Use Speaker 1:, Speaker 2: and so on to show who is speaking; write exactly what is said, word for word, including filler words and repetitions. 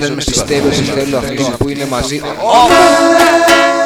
Speaker 1: θέλουμε στη στέρεωση, θέλω αυτοί που είναι μαζί.